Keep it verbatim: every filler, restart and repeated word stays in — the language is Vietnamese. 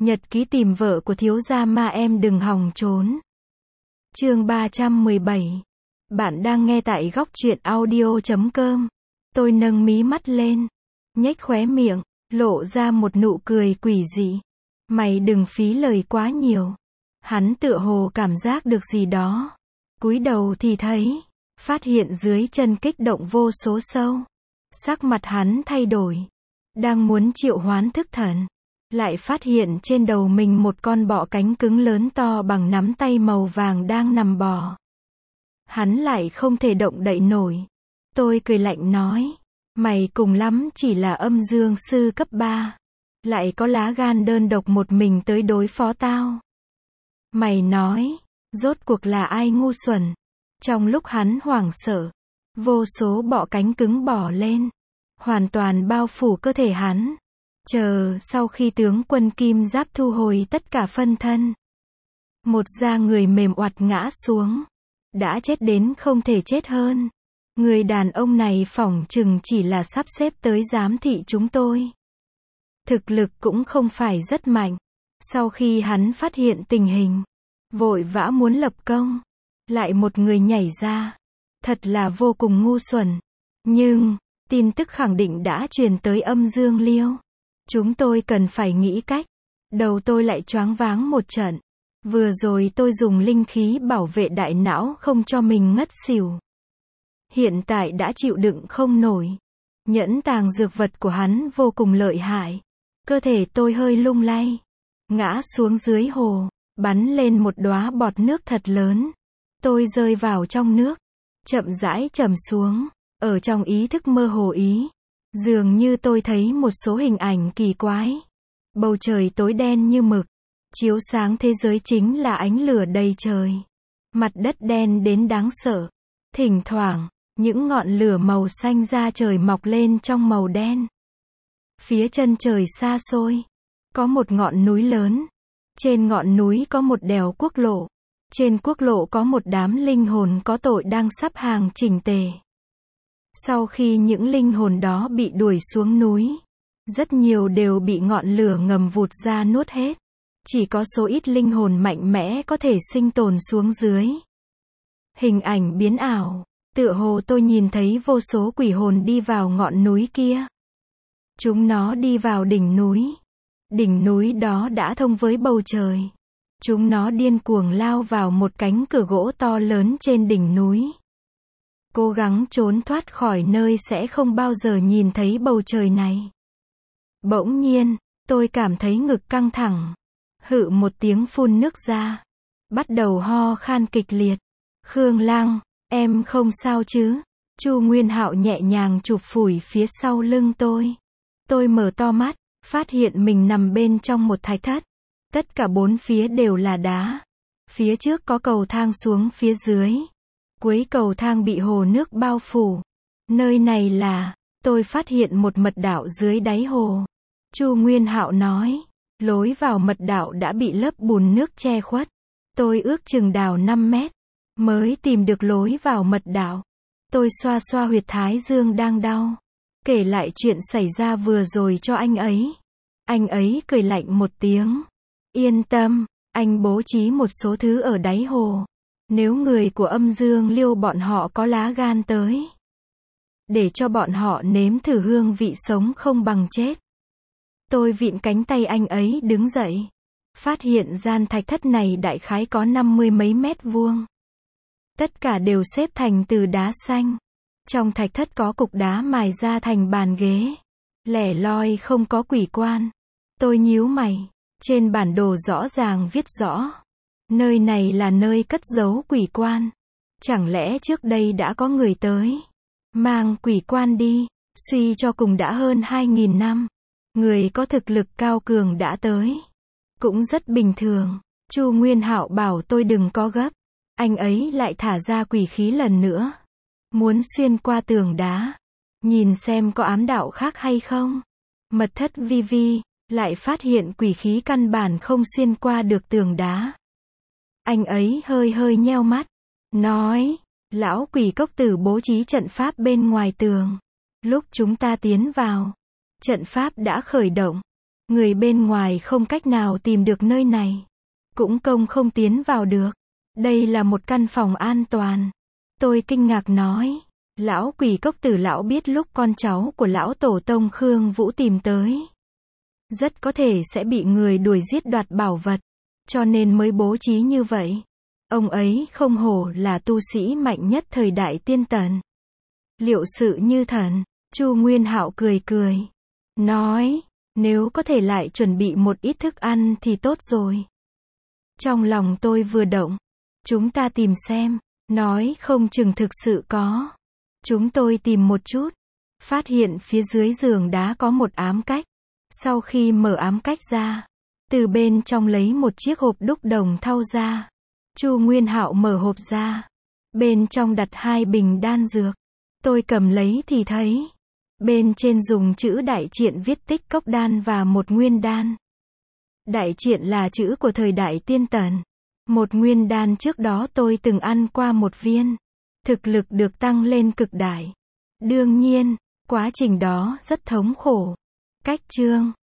Nhật ký tìm vợ của thiếu gia ma em đừng hòng trốn. Chương ba trăm mười bảy. Bạn đang nghe tại góc truyện audio chấm com. Tôi nâng mí mắt lên, nhếch khóe miệng, lộ ra một nụ cười quỷ dị. Mày đừng phí lời quá nhiều. Hắn tựa hồ cảm giác được gì đó. Cúi đầu thì thấy, phát hiện dưới chân kích động vô số sâu. Sắc mặt hắn thay đổi. Đang muốn triệu hoán thức thần. Lại phát hiện trên đầu mình một con bọ cánh cứng lớn to bằng nắm tay màu vàng đang nằm bò. Hắn lại không thể động đậy nổi. Tôi cười lạnh nói, mày cùng lắm chỉ là âm dương sư cấp ba. Lại có lá gan đơn độc một mình tới đối phó tao. Mày nói, rốt cuộc là ai ngu xuẩn. Trong lúc hắn hoảng sợ, vô số bọ cánh cứng bò lên, hoàn toàn bao phủ cơ thể hắn. Chờ, sau khi tướng quân kim giáp thu hồi tất cả phân thân, một da người mềm oặt ngã xuống. Đã chết đến không thể chết hơn. Người đàn ông này phỏng chừng chỉ là sắp xếp tới giám thị chúng tôi. Thực lực cũng không phải rất mạnh. Sau khi hắn phát hiện tình hình, vội vã muốn lập công, lại một người nhảy ra. Thật là vô cùng ngu xuẩn. Nhưng, tin tức khẳng định đã truyền tới âm dương liêu. Chúng tôi cần phải nghĩ cách. Đầu tôi lại choáng váng một trận. Vừa rồi tôi dùng linh khí bảo vệ đại não không cho mình ngất xỉu. Hiện tại đã chịu đựng không nổi. Nhẫn tàng dược vật của hắn vô cùng lợi hại. Cơ thể tôi hơi lung lay. Ngã xuống dưới hồ. Bắn lên một đóa bọt nước thật lớn. Tôi rơi vào trong nước. Chậm rãi trầm xuống. Ở trong ý thức mơ hồ ý. Dường như tôi thấy một số hình ảnh kỳ quái. Bầu trời tối đen như mực. Chiếu sáng thế giới chính là ánh lửa đầy trời. Mặt đất đen đến đáng sợ. Thỉnh thoảng, những ngọn lửa màu xanh da trời mọc lên trong màu đen. Phía chân trời xa xôi, có một ngọn núi lớn. Trên ngọn núi có một đèo quốc lộ. Trên quốc lộ có một đám linh hồn có tội đang sắp hàng chỉnh tề. Sau khi những linh hồn đó bị đuổi xuống núi, rất nhiều đều bị ngọn lửa ngầm vụt ra nuốt hết. Chỉ có số ít linh hồn mạnh mẽ có thể sinh tồn xuống dưới. Hình ảnh biến ảo, tựa hồ tôi nhìn thấy vô số quỷ hồn đi vào ngọn núi kia. Chúng nó đi vào đỉnh núi. Đỉnh núi đó đã thông với bầu trời. Chúng nó điên cuồng lao vào một cánh cửa gỗ to lớn trên đỉnh núi. Cố gắng trốn thoát khỏi nơi sẽ không bao giờ nhìn thấy bầu trời này. Bỗng nhiên, tôi cảm thấy ngực căng thẳng. Hự một tiếng phun nước ra. Bắt đầu ho khan kịch liệt. Khương Lăng, em không sao chứ? Chu Nguyên Hạo nhẹ nhàng chụp phủi phía sau lưng tôi. Tôi mở to mắt, phát hiện mình nằm bên trong một thạch thất. Tất cả bốn phía đều là đá. Phía trước có cầu thang xuống phía dưới. Cuối cầu thang bị hồ nước bao phủ. Nơi này là, tôi phát hiện một mật đạo dưới đáy hồ. Chu Nguyên Hạo nói, lối vào mật đạo đã bị lớp bùn nước che khuất. Tôi ước chừng đào năm mét, mới tìm được lối vào mật đạo. Tôi xoa xoa huyệt thái dương đang đau. Kể lại chuyện xảy ra vừa rồi cho anh ấy. Anh ấy cười lạnh một tiếng. Yên tâm, anh bố trí một số thứ ở đáy hồ. Nếu người của âm dương liêu bọn họ có lá gan tới, để cho bọn họ nếm thử hương vị sống không bằng chết. Tôi vịn cánh tay anh ấy đứng dậy. Phát hiện gian thạch thất này đại khái có năm mươi mấy mét vuông. Tất cả đều xếp thành từ đá xanh. Trong thạch thất có cục đá mài ra thành bàn ghế. Lẻ loi không có quỷ quan. Tôi nhíu mày. Trên bản đồ rõ ràng viết rõ. Nơi này là nơi cất giấu quỷ quan. Chẳng lẽ trước đây đã có người tới mang quỷ quan đi. Suy cho cùng đã hơn hai nghìn năm. Người có thực lực cao cường đã tới. Cũng rất bình thường. Chu Nguyên Hạo bảo tôi đừng có gấp. Anh ấy lại thả ra quỷ khí lần nữa. Muốn xuyên qua tường đá. Nhìn xem có ám đạo khác hay không. Mật thất vi vi, lại phát hiện quỷ khí căn bản không xuyên qua được tường đá. Anh ấy hơi hơi nheo mắt. Nói, lão quỷ cốc tử bố trí trận pháp bên ngoài tường. Lúc chúng ta tiến vào, trận pháp đã khởi động. Người bên ngoài không cách nào tìm được nơi này. Cũng công không tiến vào được. Đây là một căn phòng an toàn. Tôi kinh ngạc nói. Lão quỷ cốc tử lão biết lúc con cháu của lão tổ tông Khương Vũ tìm tới. Rất có thể sẽ bị người đuổi giết đoạt bảo vật. Cho nên mới bố trí như vậy. Ông ấy không hổ là tu sĩ mạnh nhất thời đại tiên tần. Liệu sự như thần. Chu Nguyên Hạo cười cười. Nói, nếu có thể lại chuẩn bị một ít thức ăn thì tốt rồi. Trong lòng tôi vừa động. Chúng ta tìm xem. Nói không chừng thực sự có. Chúng tôi tìm một chút. Phát hiện phía dưới giường đá có một ám cách. Sau khi mở ám cách ra. Từ bên trong lấy một chiếc hộp đúc đồng thau ra. Chu Nguyên Hạo mở hộp ra. Bên trong đặt hai bình đan dược. Tôi cầm lấy thì thấy. Bên trên dùng chữ đại triện viết tích cốc đan và một nguyên đan. Đại triện là chữ của thời đại tiên tần. Một nguyên đan trước đó tôi từng ăn qua một viên. Thực lực được tăng lên cực đại. Đương nhiên, quá trình đó rất thống khổ. Cách chương